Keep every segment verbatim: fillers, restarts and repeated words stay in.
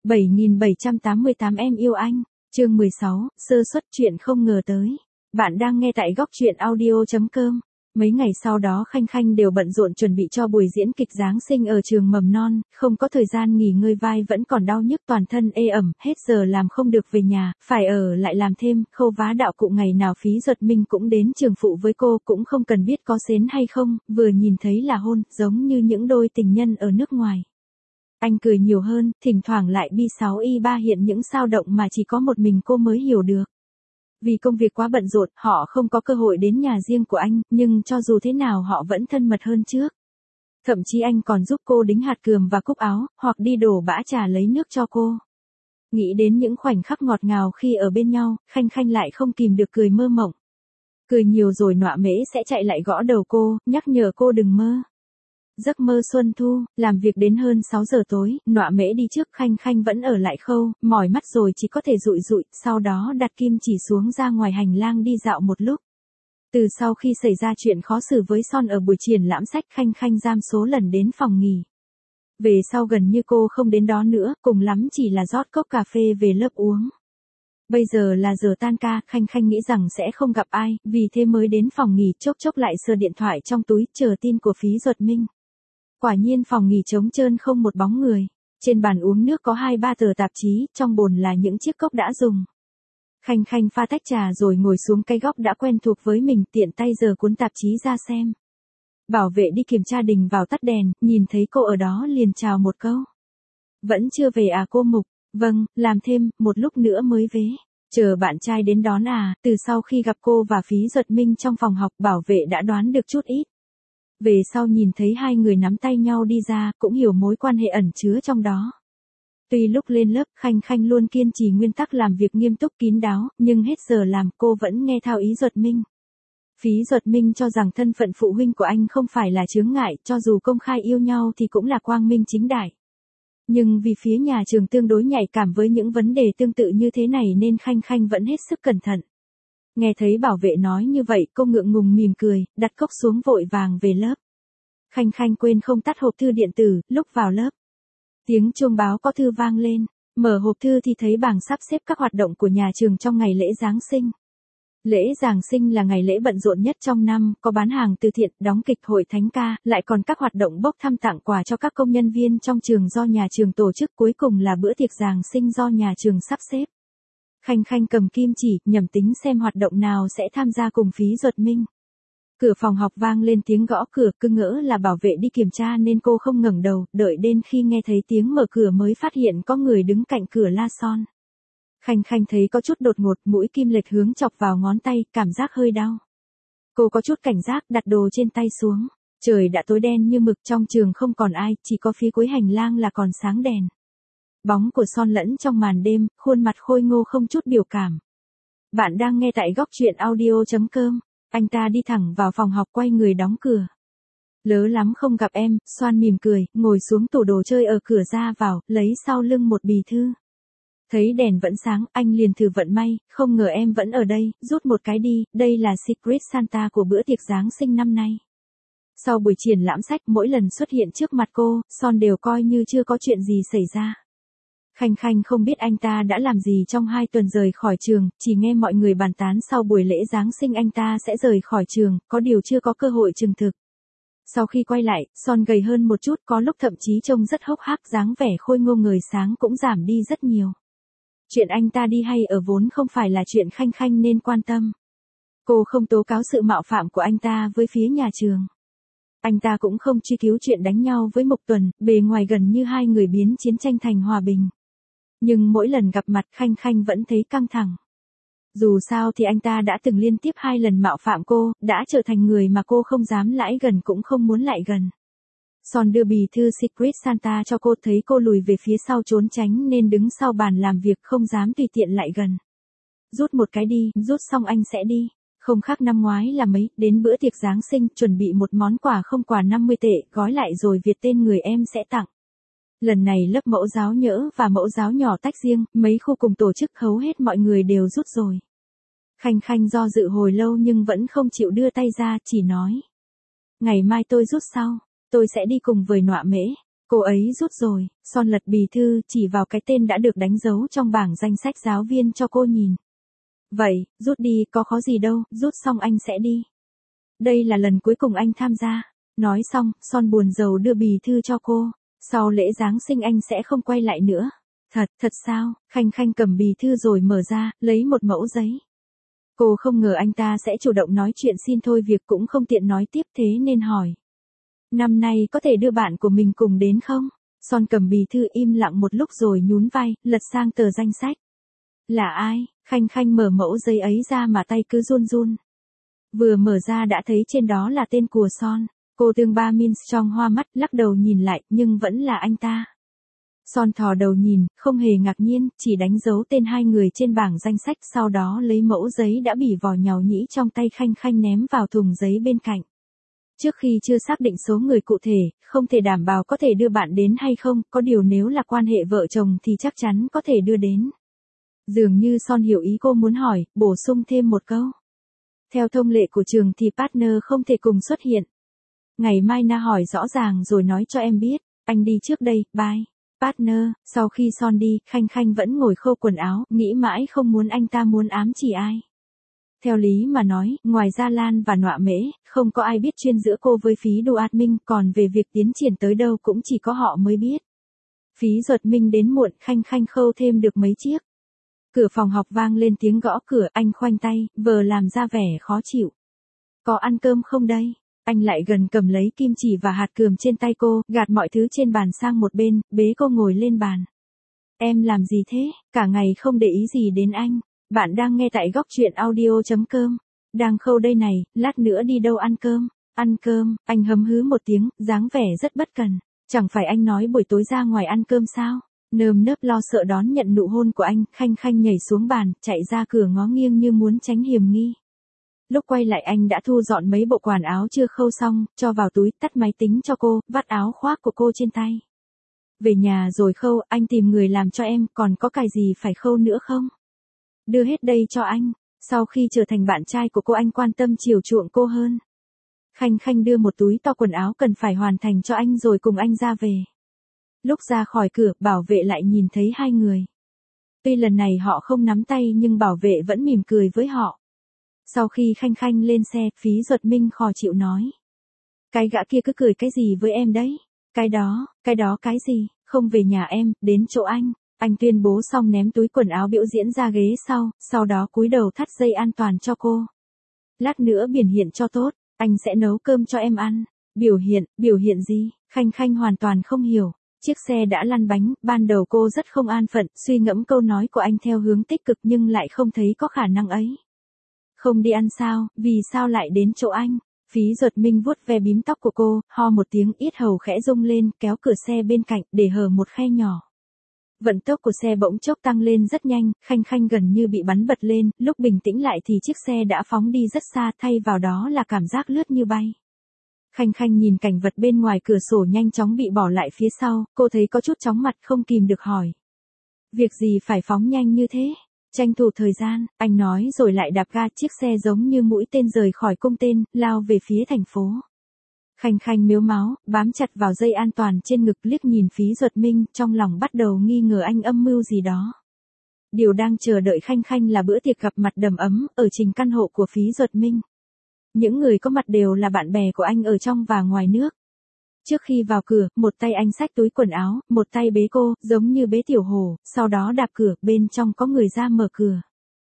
bảy nghìn bảy trăm tám mươi tám em yêu anh, chương mười sáu, sơ suất chuyện không ngờ tới. Bạn đang nghe tại góc truyện audio chấm com. Mấy ngày sau đó Khanh Khanh đều bận rộn chuẩn bị cho buổi diễn kịch Giáng sinh ở trường mầm non, không có thời gian nghỉ ngơi, vai vẫn còn đau nhức, toàn thân ê ẩm, hết giờ làm không được về nhà, phải ở lại làm thêm. Khâu vá đạo cụ ngày nào Phí Duật Minh cũng đến trường phụ với cô, cũng không cần biết có xến hay không, vừa nhìn thấy là hôn, giống như những đôi tình nhân ở nước ngoài. Anh cười nhiều hơn, thỉnh thoảng lại bi sáu y ba hiện những sao động mà chỉ có một mình cô mới hiểu được. Vì công việc quá bận rộn, họ không có cơ hội đến nhà riêng của anh, nhưng cho dù thế nào họ vẫn thân mật hơn trước. Thậm chí anh còn giúp cô đính hạt cườm và cúc áo, hoặc đi đổ bã trà lấy nước cho cô. Nghĩ đến những khoảnh khắc ngọt ngào khi ở bên nhau, Khanh Khanh lại không kìm được cười mơ mộng. Cười nhiều rồi nọa mễ sẽ chạy lại gõ đầu cô, nhắc nhở cô đừng mơ. Giấc mơ xuân thu, làm việc đến hơn sáu giờ tối, nọa mễ đi trước, Khanh Khanh vẫn ở lại khâu, mỏi mắt rồi chỉ có thể dụi dụi, sau đó đặt kim chỉ xuống ra ngoài hành lang đi dạo một lúc. Từ sau khi xảy ra chuyện khó xử với Son ở buổi triển lãm sách, Khanh Khanh giam số lần đến phòng nghỉ. Về sau gần như cô không đến đó nữa, cùng lắm chỉ là rót cốc cà phê về lớp uống. Bây giờ là giờ tan ca, Khanh Khanh nghĩ rằng sẽ không gặp ai, vì thế mới đến phòng nghỉ, chốc chốc lại sờ điện thoại trong túi, chờ tin của Phí Duật Minh. Quả nhiên phòng nghỉ trống trơn không một bóng người. Trên bàn uống nước có hai ba tờ tạp chí, trong bồn là những chiếc cốc đã dùng. Khanh Khanh pha tách trà rồi ngồi xuống cái góc đã quen thuộc với mình, tiện tay giở cuốn tạp chí ra xem. Bảo vệ đi kiểm tra đình vào tắt đèn, nhìn thấy cô ở đó liền chào một câu. Vẫn chưa về à cô Mục? Vâng, làm thêm, một lúc nữa mới về. Chờ bạn trai đến đón à? Từ sau khi gặp cô và Phí Duật Minh trong phòng học, bảo vệ đã đoán được chút ít. Về sau nhìn thấy hai người nắm tay nhau đi ra, cũng hiểu mối quan hệ ẩn chứa trong đó. Tuy lúc lên lớp, Khanh Khanh luôn kiên trì nguyên tắc làm việc nghiêm túc kín đáo, nhưng hết giờ làm cô vẫn nghe theo ý Duật Minh. Phí Duật Minh cho rằng thân phận phụ huynh của anh không phải là chướng ngại, cho dù công khai yêu nhau thì cũng là quang minh chính đại. Nhưng vì phía nhà trường tương đối nhạy cảm với những vấn đề tương tự như thế này nên Khanh Khanh vẫn hết sức cẩn thận. Nghe thấy bảo vệ nói như vậy, cô ngượng ngùng mỉm cười, đặt cốc xuống vội vàng về lớp. Khanh Khanh quên không tắt hộp thư điện tử, lúc vào lớp. Tiếng chuông báo có thư vang lên, mở hộp thư thì thấy bảng sắp xếp các hoạt động của nhà trường trong ngày lễ Giáng sinh. Lễ Giáng sinh là ngày lễ bận rộn nhất trong năm, có bán hàng từ thiện, đóng kịch, hội thánh ca, lại còn các hoạt động bốc thăm tặng quà cho các công nhân viên trong trường do nhà trường tổ chức, cuối cùng là bữa tiệc Giáng sinh do nhà trường sắp xếp. Khanh Khanh cầm kim chỉ, nhẩm tính xem hoạt động nào sẽ tham gia cùng Phí Duật Minh. Cửa phòng học vang lên tiếng gõ cửa, cứ ngỡ là bảo vệ đi kiểm tra nên cô không ngẩng đầu, đợi đến khi nghe thấy tiếng mở cửa mới phát hiện có người đứng cạnh cửa la Son. Khanh Khanh thấy có chút đột ngột, mũi kim lệch hướng chọc vào ngón tay, cảm giác hơi đau. Cô có chút cảnh giác, đặt đồ trên tay xuống. Trời đã tối đen như mực, trong trường không còn ai, chỉ có phía cuối hành lang là còn sáng đèn. Bóng của Son lẫn trong màn đêm, khuôn mặt khôi ngô không chút biểu cảm. Bạn đang nghe tại góc truyện audio chấm com. Anh ta đi thẳng vào phòng học, quay người đóng cửa. Lớ lắm không gặp em, Son mỉm cười, ngồi xuống tủ đồ chơi ở cửa ra vào, lấy sau lưng một bì thư. Thấy đèn vẫn sáng, anh liền thử vận may, không ngờ em vẫn ở đây, rút một cái đi, đây là Secret Santa của bữa tiệc Giáng sinh năm nay. Sau buổi triển lãm sách, mỗi lần xuất hiện trước mặt cô, Son đều coi như chưa có chuyện gì xảy ra. Khanh Khanh không biết anh ta đã làm gì trong hai tuần rời khỏi trường, chỉ nghe mọi người bàn tán sau buổi lễ Giáng sinh anh ta sẽ rời khỏi trường, có điều chưa có cơ hội chứng thực. Sau khi quay lại, Son gầy hơn một chút, có lúc thậm chí trông rất hốc hác, dáng vẻ khôi ngô ngời sáng cũng giảm đi rất nhiều. Chuyện anh ta đi hay ở vốn không phải là chuyện Khanh Khanh nên quan tâm. Cô không tố cáo sự mạo phạm của anh ta với phía nhà trường. Anh ta cũng không truy cứu chuyện đánh nhau với Mục Tuần, bề ngoài gần như hai người biến chiến tranh thành hòa bình. Nhưng mỗi lần gặp mặt Khanh Khanh vẫn thấy căng thẳng. Dù sao thì anh ta đã từng liên tiếp hai lần mạo phạm cô, đã trở thành người mà cô không dám lãi gần cũng không muốn lại gần. Son đưa bì thư Secret Santa cho cô, thấy cô lùi về phía sau trốn tránh nên đứng sau bàn làm việc, không dám tùy tiện lại gần. Rút một cái đi, rút xong anh sẽ đi. Không khác năm ngoái là mấy, đến bữa tiệc Giáng sinh, chuẩn bị một món quà không quà năm mươi tệ, gói lại rồi viết tên người em sẽ tặng. Lần này lớp mẫu giáo nhỡ và mẫu giáo nhỏ tách riêng, mấy khu cùng tổ chức hầu hết mọi người đều rút rồi. Khanh Khanh do dự hồi lâu nhưng vẫn không chịu đưa tay ra, chỉ nói. Ngày mai tôi rút sau, tôi sẽ đi cùng với nọa mễ. Cô ấy rút rồi, Son lật bì thư chỉ vào cái tên đã được đánh dấu trong bảng danh sách giáo viên cho cô nhìn. Vậy, rút đi có khó gì đâu, rút xong anh sẽ đi. Đây là lần cuối cùng anh tham gia. Nói xong, Son buồn rầu đưa bì thư cho cô. Sau lễ Giáng sinh anh sẽ không quay lại nữa. Thật, thật sao? Khanh Khanh cầm bì thư rồi mở ra, lấy một mẫu giấy. Cô không ngờ anh ta sẽ chủ động nói chuyện xin thôi việc cũng không tiện nói tiếp thế nên hỏi. Năm nay có thể đưa bạn của mình cùng đến không? Son cầm bì thư im lặng một lúc rồi nhún vai, lật sang tờ danh sách. Là ai? Khanh Khanh mở mẫu giấy ấy ra mà tay cứ run run. Vừa mở ra đã thấy trên đó là tên của Son. Cô tương ba Min trong hoa mắt, lắc đầu nhìn lại, nhưng vẫn là anh ta. Son thò đầu nhìn, không hề ngạc nhiên, chỉ đánh dấu tên hai người trên bảng danh sách, sau đó lấy mẫu giấy đã bỉ vỏ nhàu nhĩ trong tay Khanh Khanh ném vào thùng giấy bên cạnh. Trước khi chưa xác định số người cụ thể, không thể đảm bảo có thể đưa bạn đến hay không, có điều nếu là quan hệ vợ chồng thì chắc chắn có thể đưa đến. Dường như Son hiểu ý cô muốn hỏi, bổ sung thêm một câu. Theo thông lệ của trường thì partner không thể cùng xuất hiện. Ngày mai Na hỏi rõ ràng rồi nói cho em biết, anh đi trước đây, bye. Partner, sau khi Son đi, Khanh Khanh vẫn ngồi khâu quần áo, nghĩ mãi không muốn anh ta muốn ám chỉ ai. Theo lý mà nói, ngoài Gia Lan và Nọa Mễ, không có ai biết chuyên giữa cô với Phí Đô Át Minh, còn về việc tiến triển tới đâu cũng chỉ có họ mới biết. Phí Duật Minh đến muộn, Khanh Khanh khâu thêm được mấy chiếc. Cửa phòng học vang lên tiếng gõ cửa, anh khoanh tay, vờ làm ra vẻ khó chịu. Có ăn cơm không đây? Anh lại gần cầm lấy kim chỉ và hạt cườm trên tay cô, gạt mọi thứ trên bàn sang một bên, bế cô ngồi lên bàn. Em làm gì thế? Cả ngày không để ý gì đến anh. Bạn đang nghe tại góc truyện audio chấm com. Đang khâu đây này, lát nữa đi đâu ăn cơm? Ăn cơm, anh hấm hứ một tiếng, dáng vẻ rất bất cần. Chẳng phải anh nói buổi tối ra ngoài ăn cơm sao? Nơm nớp lo sợ đón nhận nụ hôn của anh, Khanh Khanh nhảy xuống bàn, chạy ra cửa ngó nghiêng như muốn tránh hiểm nghi. Lúc quay lại anh đã thu dọn mấy bộ quần áo chưa khâu xong, cho vào túi, tắt máy tính cho cô, vắt áo khoác của cô trên tay. Về nhà rồi khâu, anh tìm người làm cho em, còn có cái gì phải khâu nữa không? Đưa hết đây cho anh. Sau khi trở thành bạn trai của cô anh quan tâm chiều chuộng cô hơn. Khanh Khanh đưa một túi to quần áo cần phải hoàn thành cho anh rồi cùng anh ra về. Lúc ra khỏi cửa, bảo vệ lại nhìn thấy hai người. Tuy lần này họ không nắm tay nhưng bảo vệ vẫn mỉm cười với họ. Sau khi Khanh Khanh lên xe, Phí Duật Minh khó chịu nói. Cái gã kia cứ cười cái gì với em đấy? Cái đó, cái đó cái gì? Không về nhà em, đến chỗ anh. Anh tuyên bố xong ném túi quần áo biểu diễn ra ghế sau, sau đó cúi đầu thắt dây an toàn cho cô. Lát nữa biểu hiện cho tốt, anh sẽ nấu cơm cho em ăn. Biểu hiện, biểu hiện gì? Khanh Khanh hoàn toàn không hiểu. Chiếc xe đã lăn bánh, ban đầu cô rất không an phận, suy ngẫm câu nói của anh theo hướng tích cực nhưng lại không thấy có khả năng ấy. Không đi ăn sao, vì sao lại đến chỗ anh? Phí Duật Minh vuốt ve bím tóc của cô, ho một tiếng yết hầu khẽ rung lên, kéo cửa xe bên cạnh, để hở một khe nhỏ. Vận tốc của xe bỗng chốc tăng lên rất nhanh, Khanh Khanh gần như bị bắn bật lên, lúc bình tĩnh lại thì chiếc xe đã phóng đi rất xa, thay vào đó là cảm giác lướt như bay. Khanh Khanh nhìn cảnh vật bên ngoài cửa sổ nhanh chóng bị bỏ lại phía sau, cô thấy có chút chóng mặt không kìm được hỏi. Việc gì phải phóng nhanh như thế? Tranh thủ thời gian, anh nói rồi lại đạp ga, chiếc xe giống như mũi tên rời khỏi cung tên, lao về phía thành phố. Khanh Khanh mếu máo, bám chặt vào dây an toàn trên ngực, liếc nhìn Phí Duật Minh, trong lòng bắt đầu nghi ngờ anh âm mưu gì đó. Điều đang chờ đợi Khanh Khanh là bữa tiệc gặp mặt đầm ấm, ở trình căn hộ của Phí Duật Minh. Những người có mặt đều là bạn bè của anh ở trong và ngoài nước. Trước khi vào cửa, một tay anh xách túi quần áo, một tay bế cô, giống như bế tiểu hồ, sau đó đạp cửa, bên trong có người ra mở cửa.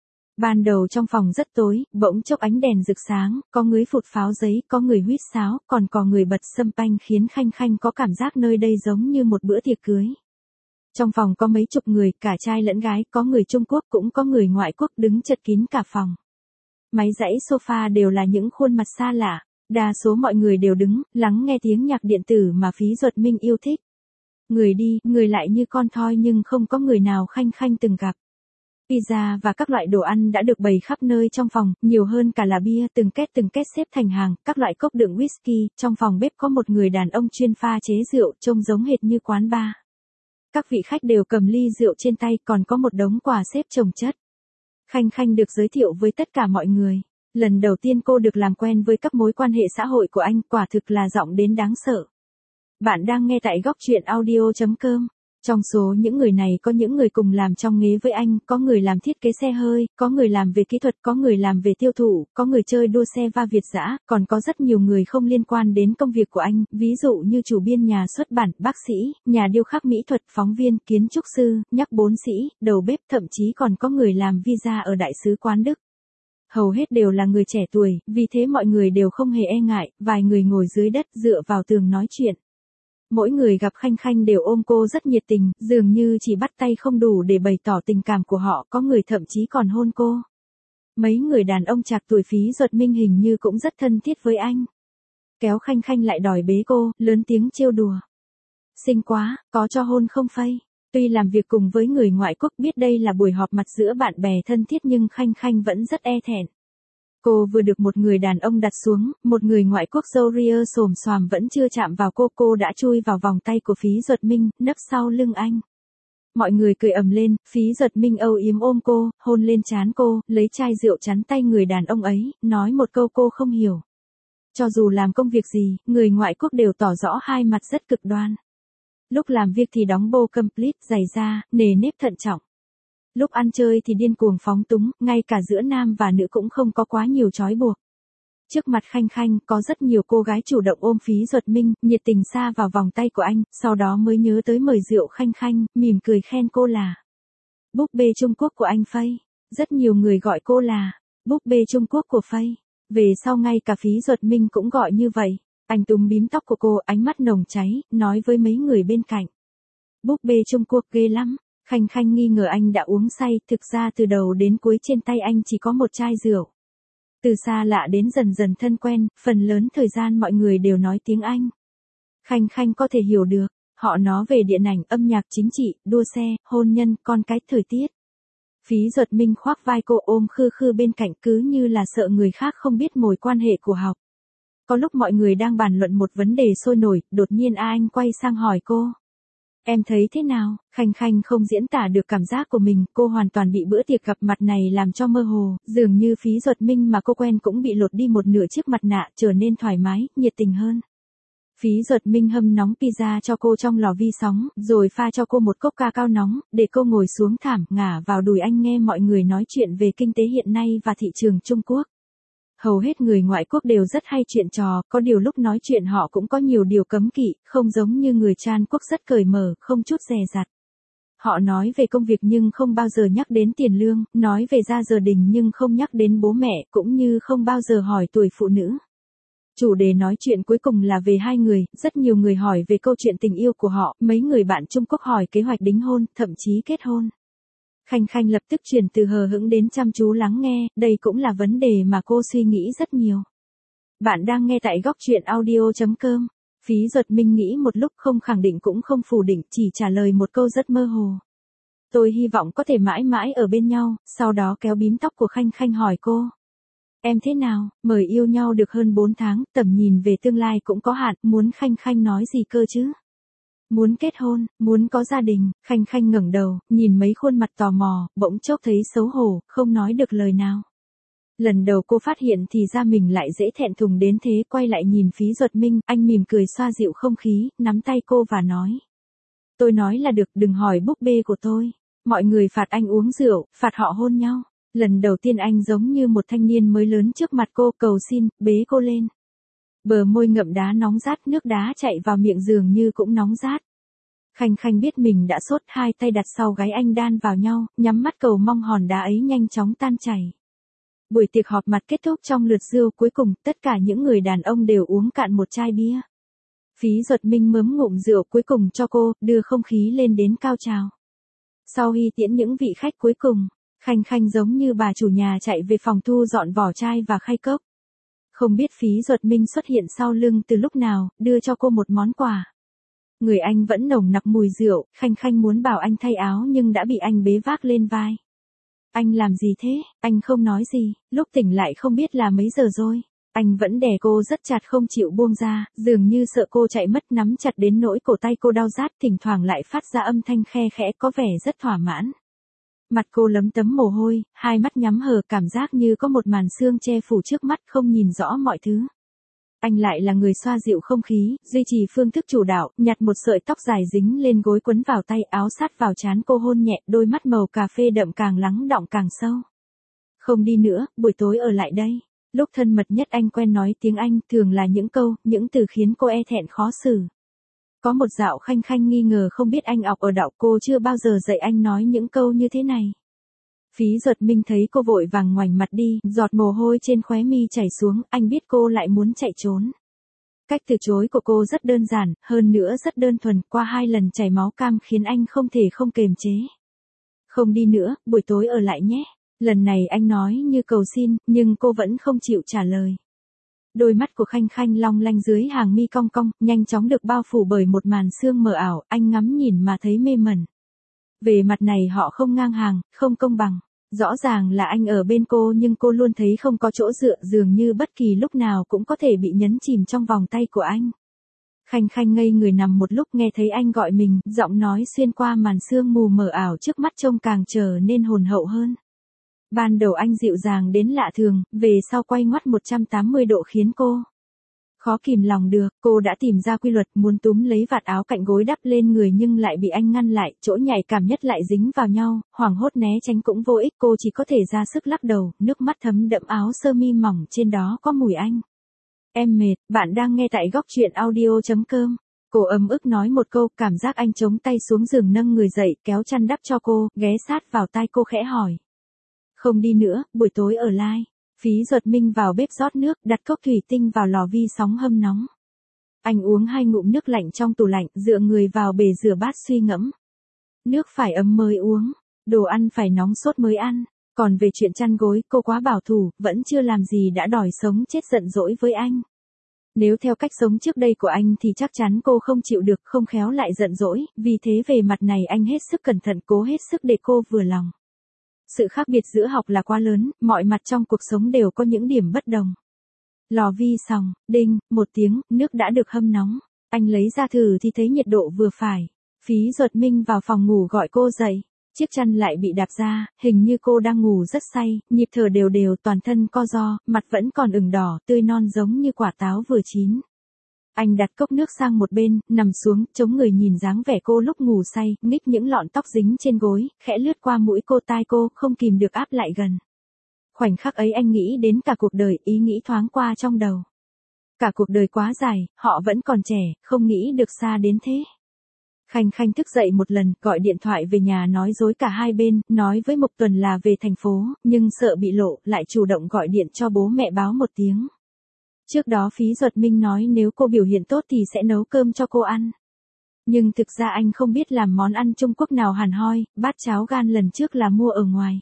Ban đầu trong phòng rất tối, bỗng chốc ánh đèn rực sáng, có người phụt pháo giấy, có người huýt sáo, còn có người bật sâm panh khiến Khanh Khanh có cảm giác nơi đây giống như một bữa tiệc cưới. Trong phòng có mấy chục người, cả trai lẫn gái, có người Trung Quốc cũng có người ngoại quốc đứng chật kín cả phòng. Máy dãy sofa đều là những khuôn mặt xa lạ, đa số mọi người đều đứng, lắng nghe tiếng nhạc điện tử mà Phí Duật Minh yêu thích. Người đi, người lại như con thoi nhưng không có người nào Khanh Khanh từng gặp. Pizza và các loại đồ ăn đã được bày khắp nơi trong phòng, nhiều hơn cả là bia, từng két từng két xếp thành hàng, các loại cốc đựng whisky, trong phòng bếp có một người đàn ông chuyên pha chế rượu, trông giống hệt như quán bar. Các vị khách đều cầm ly rượu trên tay, còn có một đống quà xếp chồng chất. Khanh Khanh được giới thiệu với tất cả mọi người. Lần đầu tiên cô được làm quen với các mối quan hệ xã hội của anh, quả thực là giọng đến đáng sợ. Bạn đang nghe tại góc truyện audio.com. Trong số những người này có những người cùng làm trong nghề với anh, có người làm thiết kế xe hơi, có người làm về kỹ thuật, có người làm về tiêu thụ, có người chơi đua xe va Việt dã, còn có rất nhiều người không liên quan đến công việc của anh, ví dụ như chủ biên nhà xuất bản, bác sĩ, nhà điêu khắc mỹ thuật, phóng viên, kiến trúc sư, nhắc bốn sĩ, đầu bếp, thậm chí còn có người làm visa ở Đại sứ quán Đức. Hầu hết đều là người trẻ tuổi, vì thế mọi người đều không hề e ngại, vài người ngồi dưới đất dựa vào tường nói chuyện. Mỗi người gặp Khanh Khanh đều ôm cô rất nhiệt tình, dường như chỉ bắt tay không đủ để bày tỏ tình cảm của họ, có người thậm chí còn hôn cô. Mấy người đàn ông trạc tuổi Phí Duật Minh hình như cũng rất thân thiết với anh. Kéo Khanh Khanh lại đòi bế cô, lớn tiếng trêu đùa. Xinh quá, có cho hôn không Phây? Tuy làm việc cùng với người ngoại quốc biết đây là buổi họp mặt giữa bạn bè thân thiết nhưng Khanh Khanh vẫn rất e thẹn. Cô vừa được một người đàn ông đặt xuống, một người ngoại quốc râu ria xồm xoàm vẫn chưa chạm vào cô, cô đã chui vào vòng tay của Phí Duật Minh, nấp sau lưng anh. Mọi người cười ầm lên, Phí Duật Minh âu yếm ôm cô, hôn lên trán cô, lấy chai rượu chắn tay người đàn ông ấy, nói một câu cô không hiểu. Cho dù làm công việc gì, người ngoại quốc đều tỏ rõ hai mặt rất cực đoan. Lúc làm việc thì đóng bô complete, dày da, nề nếp thận trọng. Lúc ăn chơi thì điên cuồng phóng túng, ngay cả giữa nam và nữ cũng không có quá nhiều trói buộc. Trước mặt Khanh Khanh, có rất nhiều cô gái chủ động ôm Phí Duật Minh, nhiệt tình xa vào vòng tay của anh, sau đó mới nhớ tới mời rượu Khanh Khanh, mỉm cười khen cô là búp bê Trung Quốc của anh Phây. Rất nhiều người gọi cô là búp bê Trung Quốc của Phây. Về sau ngay cả Phí Duật Minh cũng gọi như vậy. Anh túm bím tóc của cô, ánh mắt nồng cháy, nói với mấy người bên cạnh. Búp bê Trung Quốc ghê lắm. Khanh Khanh nghi ngờ anh đã uống say, thực ra từ đầu đến cuối trên tay anh chỉ có một chai rượu. Từ xa lạ đến dần dần thân quen, phần lớn thời gian mọi người đều nói tiếng Anh. Khanh Khanh có thể hiểu được, họ nói về điện ảnh, âm nhạc, chính trị, đua xe, hôn nhân, con cái, thời tiết. Phí Duật Minh khoác vai cô ôm khư khư bên cạnh cứ như là sợ người khác không biết mối quan hệ của học. Có lúc mọi người đang bàn luận một vấn đề sôi nổi, đột nhiên A Anh quay sang hỏi cô. Em thấy thế nào? Khanh Khanh không diễn tả được cảm giác của mình, cô hoàn toàn bị bữa tiệc gặp mặt này làm cho mơ hồ, dường như Phí Duật Minh mà cô quen cũng bị lột đi một nửa chiếc mặt nạ, trở nên thoải mái, nhiệt tình hơn. Phí Duật Minh hâm nóng pizza cho cô trong lò vi sóng, rồi pha cho cô một cốc ca cao nóng, để cô ngồi xuống thảm, ngả vào đùi anh nghe mọi người nói chuyện về kinh tế hiện nay và thị trường Trung Quốc. Hầu hết người ngoại quốc đều rất hay chuyện trò, có điều lúc nói chuyện họ cũng có nhiều điều cấm kỵ, không giống như người Chan Quốc rất cởi mở, không chút dè dặt. Họ nói về công việc nhưng không bao giờ nhắc đến tiền lương, nói về gia gia đình nhưng không nhắc đến bố mẹ, cũng như không bao giờ hỏi tuổi phụ nữ. Chủ đề nói chuyện cuối cùng là về hai người, rất nhiều người hỏi về câu chuyện tình yêu của họ, mấy người bạn Trung Quốc hỏi kế hoạch đính hôn, thậm chí kết hôn. Khanh Khanh lập tức chuyển từ hờ hững đến chăm chú lắng nghe, đây cũng là vấn đề mà cô suy nghĩ rất nhiều. Bạn đang nghe tại góc truyện audio.com. Phí Duật Minh nghĩ một lúc, không khẳng định cũng không phủ định, chỉ trả lời một câu rất mơ hồ. Tôi hy vọng có thể mãi mãi ở bên nhau, sau đó kéo bím tóc của Khanh Khanh hỏi cô. Em thế nào, mời yêu nhau được hơn bốn tháng, tầm nhìn về tương lai cũng có hạn, muốn Khanh Khanh nói gì cơ chứ? Muốn kết hôn, muốn có gia đình. Khanh Khanh ngẩng đầu, nhìn mấy khuôn mặt tò mò, bỗng chốc thấy xấu hổ, không nói được lời nào. Lần đầu cô phát hiện thì ra mình lại dễ thẹn thùng đến thế, quay lại nhìn Phí Duật Minh, anh mỉm cười xoa dịu không khí, nắm tay cô và nói. Tôi nói là được, đừng hỏi búp bê của tôi. Mọi người phạt anh uống rượu, phạt họ hôn nhau. Lần đầu tiên anh giống như một thanh niên mới lớn trước mặt cô, cầu xin, bế cô lên. Bờ môi ngậm đá nóng rát, nước đá chạy vào miệng dường như cũng nóng rát. Khanh Khanh biết mình đã sốt, hai tay đặt sau gáy anh đan vào nhau, nhắm mắt cầu mong hòn đá ấy nhanh chóng tan chảy. Buổi tiệc họp mặt kết thúc trong lượt rượu cuối cùng, tất cả những người đàn ông đều uống cạn một chai bia. Phí Duật Minh mớm ngụm rượu cuối cùng cho cô, đưa không khí lên đến cao trào. Sau khi tiễn những vị khách cuối cùng, Khanh Khanh giống như bà chủ nhà chạy về phòng thu dọn vỏ chai và khay cốc. Không biết Phí Duật Minh xuất hiện sau lưng từ lúc nào, đưa cho cô một món quà. Người anh vẫn nồng nặc mùi rượu, Khanh Khanh muốn bảo anh thay áo nhưng đã bị anh bế vác lên vai. Anh làm gì thế? Anh không nói gì, lúc tỉnh lại không biết là mấy giờ rồi. Anh vẫn đè cô rất chặt không chịu buông ra, dường như sợ cô chạy mất, nắm chặt đến nỗi cổ tay cô đau rát, thỉnh thoảng lại phát ra âm thanh khe khẽ có vẻ rất thỏa mãn. Mặt cô lấm tấm mồ hôi, hai mắt nhắm hờ, cảm giác như có một màn sương che phủ trước mắt, không nhìn rõ mọi thứ. Anh lại là người xoa dịu không khí, duy trì phương thức chủ đạo, nhặt một sợi tóc dài dính lên gối quấn vào tay, áo sát vào trán cô hôn nhẹ, đôi mắt màu cà phê đậm càng lắng đọng càng sâu. Không đi nữa, buổi tối ở lại đây. Lúc thân mật nhất anh quen nói tiếng Anh, thường là những câu, những từ khiến cô e thẹn khó xử. Có một dạo Khanh Khanh nghi ngờ không biết anh học ở đạo, cô chưa bao giờ dạy anh nói những câu như thế này. Phí Duật Minh thấy cô vội vàng ngoảnh mặt đi, giọt mồ hôi trên khóe mi chảy xuống, anh biết cô lại muốn chạy trốn. Cách từ chối của cô rất đơn giản, hơn nữa rất đơn thuần, qua hai lần chảy máu cam khiến anh không thể không kềm chế. Không đi nữa, buổi tối ở lại nhé. Lần này anh nói như cầu xin, nhưng cô vẫn không chịu trả lời. Đôi mắt của Khanh Khanh long lanh dưới hàng mi cong cong, nhanh chóng được bao phủ bởi một màn sương mờ ảo, anh ngắm nhìn mà thấy mê mẩn. Về mặt này họ không ngang hàng, không công bằng. Rõ ràng là anh ở bên cô nhưng cô luôn thấy không có chỗ dựa, dường như bất kỳ lúc nào cũng có thể bị nhấn chìm trong vòng tay của anh. Khanh Khanh ngây người nằm một lúc, nghe thấy anh gọi mình, giọng nói xuyên qua màn sương mù mờ ảo trước mắt trông càng trở nên hồn hậu hơn. Ban đầu anh dịu dàng đến lạ thường, về sau quay ngoắt một trăm tám mươi độ khiến cô khó kìm lòng được. Cô đã tìm ra quy luật, muốn túm lấy vạt áo cạnh gối đắp lên người nhưng lại bị anh ngăn lại, chỗ nhạy cảm nhất lại dính vào nhau, hoảng hốt né tránh cũng vô ích, cô chỉ có thể ra sức lắc đầu, nước mắt thấm đẫm áo sơ mi mỏng trên đó có mùi anh. Em mệt, bạn đang nghe tại góc truyện audio chấm com. Cô ấm ức nói một câu, cảm giác anh chống tay xuống giường nâng người dậy, kéo chăn đắp cho cô, ghé sát vào tai cô khẽ hỏi. Không đi nữa, buổi tối ở lại. Phí Duật Minh vào bếp rót nước, đặt cốc thủy tinh vào lò vi sóng hâm nóng. Anh uống hai ngụm nước lạnh trong tủ lạnh, dựa người vào bể rửa bát suy ngẫm. Nước phải ấm mới uống, đồ ăn phải nóng sốt mới ăn. Còn về chuyện chăn gối, cô quá bảo thủ, vẫn chưa làm gì đã đòi sống chết giận dỗi với anh. Nếu theo cách sống trước đây của anh thì chắc chắn cô không chịu được, không khéo lại giận dỗi, vì thế về mặt này anh hết sức cẩn thận, cố hết sức để cô vừa lòng. Sự khác biệt giữa học là quá lớn, mọi mặt trong cuộc sống đều có những điểm bất đồng. Lò vi sóng, đinh, một tiếng, nước đã được hâm nóng. Anh lấy ra thử thì thấy nhiệt độ vừa phải. Phí Duật Minh vào phòng ngủ gọi cô dậy. Chiếc chăn lại bị đạp ra, hình như cô đang ngủ rất say, nhịp thở đều đều, toàn thân co ro, mặt vẫn còn ửng đỏ, tươi non giống như quả táo vừa chín. Anh đặt cốc nước sang một bên, nằm xuống, chống người nhìn dáng vẻ cô lúc ngủ say, nghích những lọn tóc dính trên gối, khẽ lướt qua mũi cô, tai cô, không kìm được áp lại gần. Khoảnh khắc ấy anh nghĩ đến cả cuộc đời, ý nghĩ thoáng qua trong đầu. Cả cuộc đời quá dài, họ vẫn còn trẻ, không nghĩ được xa đến thế. Khanh Khanh thức dậy một lần, gọi điện thoại về nhà nói dối cả hai bên, nói với Mục Tuần là về thành phố, nhưng sợ bị lộ, lại chủ động gọi điện cho bố mẹ báo một tiếng. Trước đó Phí Duật Minh nói nếu cô biểu hiện tốt thì sẽ nấu cơm cho cô ăn. Nhưng thực ra anh không biết làm món ăn Trung Quốc nào hẳn hoi, bát cháo gan lần trước là mua ở ngoài.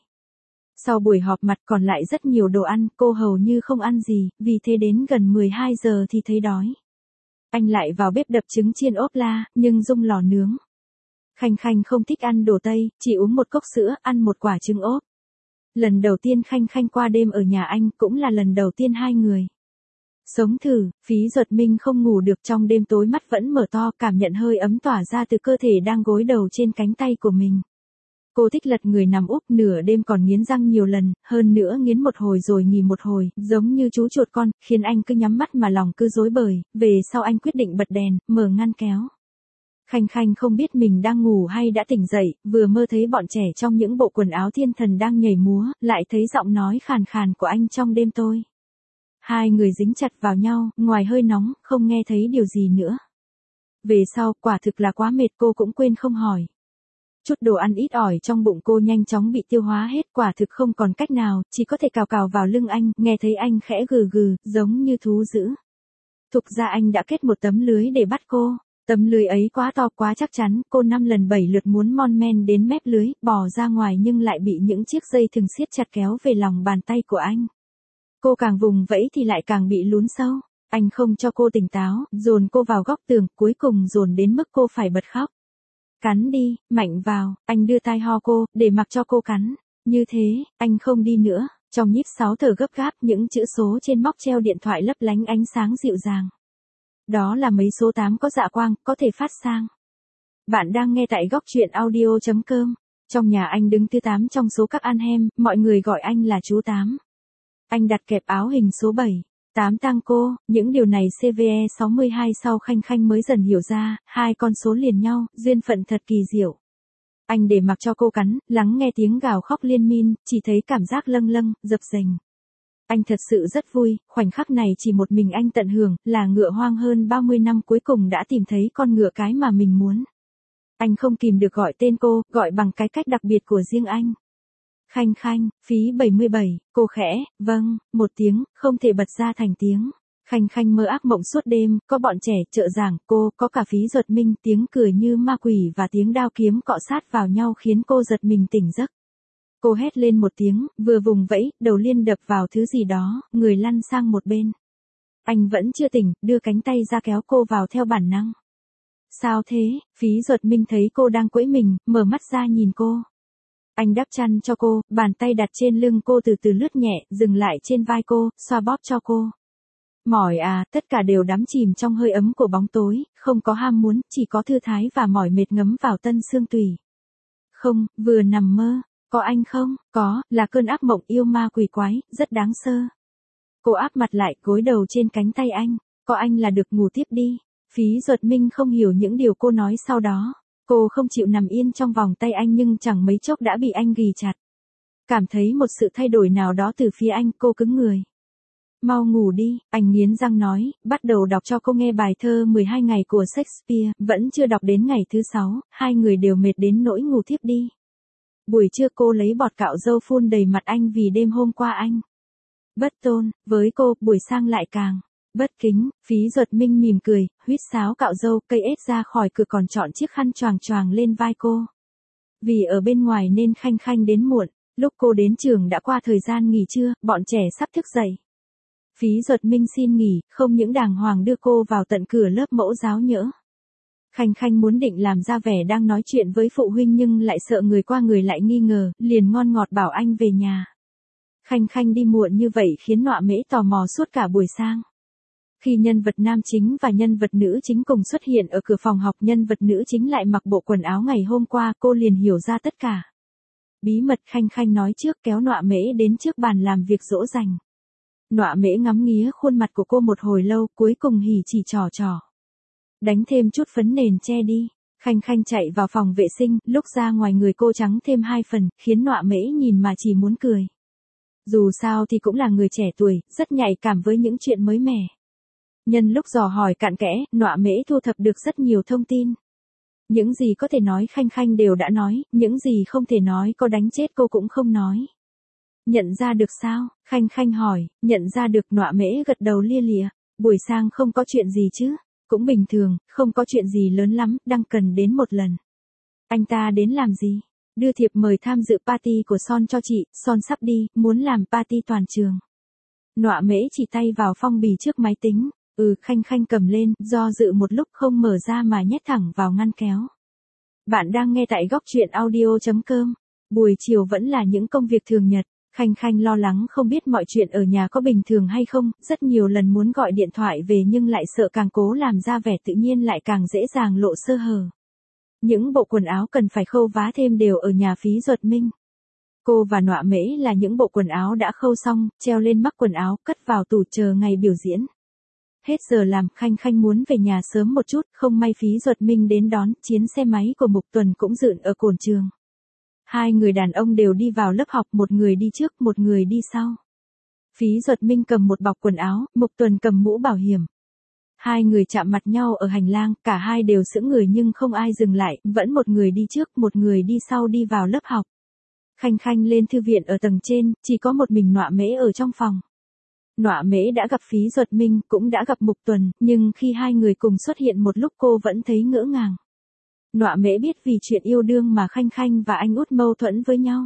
Sau buổi họp mặt còn lại rất nhiều đồ ăn, cô hầu như không ăn gì, vì thế đến gần mười hai giờ thì thấy đói. Anh lại vào bếp đập trứng chiên ốp la, nhưng rung lò nướng. Khanh Khanh không thích ăn đồ Tây, chỉ uống một cốc sữa, ăn một quả trứng ốp. Lần đầu tiên Khanh Khanh qua đêm ở nhà anh, cũng là lần đầu tiên hai người sống thử. Phí Duật Minh không ngủ được, trong đêm tối mắt vẫn mở to, cảm nhận hơi ấm tỏa ra từ cơ thể đang gối đầu trên cánh tay của mình. Cô thích lật người nằm úp, nửa đêm còn nghiến răng nhiều lần, hơn nữa nghiến một hồi rồi nghỉ một hồi, giống như chú chuột con, khiến anh cứ nhắm mắt mà lòng cứ rối bời. Về sau anh quyết định bật đèn, mở ngăn kéo. Khanh Khanh không biết mình đang ngủ hay đã tỉnh dậy, vừa mơ thấy bọn trẻ trong những bộ quần áo thiên thần đang nhảy múa, lại thấy giọng nói khàn khàn của anh trong đêm tối. Hai người dính chặt vào nhau, ngoài hơi nóng, không nghe thấy điều gì nữa. Về sau, quả thực là quá mệt, cô cũng quên không hỏi. Chút đồ ăn ít ỏi trong bụng cô nhanh chóng bị tiêu hóa hết, quả thực không còn cách nào, chỉ có thể cào cào vào lưng anh, nghe thấy anh khẽ gừ gừ, giống như thú dữ. Thực ra anh đã kết một tấm lưới để bắt cô. Tấm lưới ấy quá to quá chắc chắn, cô năm lần bảy lượt muốn mon men đến mép lưới, bò ra ngoài nhưng lại bị những chiếc dây thừng siết chặt kéo về lòng bàn tay của anh. Cô càng vùng vẫy thì lại càng bị lún sâu. Anh không cho cô tỉnh táo, dồn cô vào góc tường, cuối cùng dồn đến mức cô phải bật khóc. Cắn đi, mạnh vào, anh đưa tai ho cô, để mặc cho cô cắn. Như thế, anh không đi nữa. Trong nhíp sáu thở gấp gáp, những chữ số trên móc treo điện thoại lấp lánh ánh sáng dịu dàng. Đó là mấy số tám có dạ quang, có thể phát sang. Bạn đang nghe tại góc truyện audio chấm com. Trong nhà anh đứng thứ tám trong số các ăn hem, mọi người gọi anh là chú Tám. Anh đặt kẹp áo hình số bảy. Tám tang cô, những điều này C V E sáu mươi hai sau Khanh Khanh mới dần hiểu ra, hai con số liền nhau, duyên phận thật kỳ diệu. Anh để mặc cho cô cắn, lắng nghe tiếng gào khóc liên miên, chỉ thấy cảm giác lâng lâng, dập dềnh. Anh thật sự rất vui, khoảnh khắc này chỉ một mình anh tận hưởng, là ngựa hoang hơn ba mươi năm cuối cùng đã tìm thấy con ngựa cái mà mình muốn. Anh không kìm được gọi tên cô, gọi bằng cái cách đặc biệt của riêng anh. Khanh Khanh, phí bảy mươi bảy, cô khẽ, vâng, một tiếng, không thể bật ra thành tiếng. Khanh Khanh mơ ác mộng suốt đêm, có bọn trẻ, trợ giảng, cô, có cả Phí Duật Minh, tiếng cười như ma quỷ và tiếng đao kiếm cọ sát vào nhau khiến cô giật mình tỉnh giấc. Cô hét lên một tiếng, vừa vùng vẫy, đầu liên đập vào thứ gì đó, người lăn sang một bên. Anh vẫn chưa tỉnh, đưa cánh tay ra kéo cô vào theo bản năng. Sao thế? Phí Duật Minh thấy cô đang quẫy mình, mở mắt ra nhìn cô. Anh đắp chăn cho cô, bàn tay đặt trên lưng cô từ từ lướt nhẹ, dừng lại trên vai cô, xoa bóp cho cô. Mỏi à, tất cả đều đắm chìm trong hơi ấm của bóng tối, không có ham muốn, chỉ có thư thái và mỏi mệt ngấm vào tân xương tủy. Không, vừa nằm mơ, có anh không? Có, là cơn ác mộng yêu ma quỷ quái, rất đáng sơ. Cô áp mặt lại, gối đầu trên cánh tay anh, có anh là được, ngủ tiếp đi. Phí Duật Minh không hiểu những điều cô nói sau đó. Cô không chịu nằm yên trong vòng tay anh nhưng chẳng mấy chốc đã bị anh ghì chặt. Cảm thấy một sự thay đổi nào đó từ phía anh, cô cứng người. Mau ngủ đi, anh nghiến răng nói, bắt đầu đọc cho cô nghe bài thơ mười hai ngày của Shakespeare, vẫn chưa đọc đến ngày thứ sáu, hai người đều mệt đến nỗi ngủ thiếp đi. Buổi trưa cô lấy bọt cạo râu phun đầy mặt anh vì đêm hôm qua anh bất tôn, với cô, buổi sang lại càng bất kính. Phí Duật Minh mỉm cười, huýt sáo cạo râu, cây ếch ra khỏi cửa còn chọn chiếc khăn choàng choàng lên vai cô. Vì ở bên ngoài nên Khanh Khanh đến muộn, lúc cô đến trường đã qua thời gian nghỉ trưa, bọn trẻ sắp thức dậy. Phí Duật Minh xin nghỉ, không những đàng hoàng đưa cô vào tận cửa lớp mẫu giáo nhỡ. Khanh Khanh muốn định làm ra vẻ đang nói chuyện với phụ huynh nhưng lại sợ người qua người lại nghi ngờ, liền ngon ngọt bảo anh về nhà. Khanh Khanh đi muộn như vậy khiến Nọa Mễ tò mò suốt cả buổi sang. Khi nhân vật nam chính và nhân vật nữ chính cùng xuất hiện ở cửa phòng học, nhân vật nữ chính lại mặc bộ quần áo ngày hôm qua, cô liền hiểu ra tất cả. Bí mật Khanh Khanh nói trước, kéo Nọa Mễ đến trước bàn làm việc dỗ dành. Nọa Mễ ngắm nghía khuôn mặt của cô một hồi lâu, cuối cùng hỉ chỉ trò trò. Đánh thêm chút phấn nền che đi. Khanh Khanh chạy vào phòng vệ sinh, lúc ra ngoài người cô trắng thêm hai phần, khiến Nọa Mễ nhìn mà chỉ muốn cười. Dù sao thì cũng là người trẻ tuổi, rất nhạy cảm với những chuyện mới mẻ. Nhân lúc dò hỏi cặn kẽ, Nọa Mễ thu thập được rất nhiều thông tin. Những gì có thể nói Khanh Khanh đều đã nói, những gì không thể nói có đánh chết cô cũng không nói. Nhận ra được sao? Khanh Khanh hỏi, nhận ra được. Nọa Mễ gật đầu lia lịa. Buổi sang không có chuyện gì chứ? Cũng bình thường, không có chuyện gì lớn lắm, đang cần đến một lần. Anh ta đến làm gì? Đưa thiệp mời tham dự party của Son cho chị, Son sắp đi, muốn làm party toàn trường. Nọa Mễ chỉ tay vào phong bì trước máy tính. Ừ, Khanh Khanh cầm lên, do dự một lúc không mở ra mà nhét thẳng vào ngăn kéo. Bạn đang nghe tại góc truyện audio chấm com. Buổi chiều vẫn là những công việc thường nhật. Khanh Khanh lo lắng không biết mọi chuyện ở nhà có bình thường hay không, rất nhiều lần muốn gọi điện thoại về nhưng lại sợ càng cố làm ra vẻ tự nhiên lại càng dễ dàng lộ sơ hở. Những bộ quần áo cần phải khâu vá thêm đều ở nhà Phí Duật Minh. Cô và Nọa Mễ là những bộ quần áo đã khâu xong, treo lên mắc quần áo, cất vào tủ chờ ngày biểu diễn. Hết giờ làm, Khanh Khanh muốn về nhà sớm một chút, không may Phí Duật Minh đến đón, chiến xe máy của Mục Tuần cũng dựng ở cổng trường. Hai người đàn ông đều đi vào lớp học, một người đi trước, một người đi sau. Phí Duật Minh cầm một bọc quần áo, Mục Tuần cầm mũ bảo hiểm. Hai người chạm mặt nhau ở hành lang, cả hai đều sững người nhưng không ai dừng lại, vẫn một người đi trước, một người đi sau đi vào lớp học. Khanh Khanh lên thư viện ở tầng trên, chỉ có một mình Nọa Mễ ở trong phòng. Nọa Mễ đã gặp Phí Duật Minh, cũng đã gặp Mục Tuần, nhưng khi hai người cùng xuất hiện một lúc cô vẫn thấy ngỡ ngàng. Nọa Mễ biết vì chuyện yêu đương mà Khanh Khanh và anh út mâu thuẫn với nhau.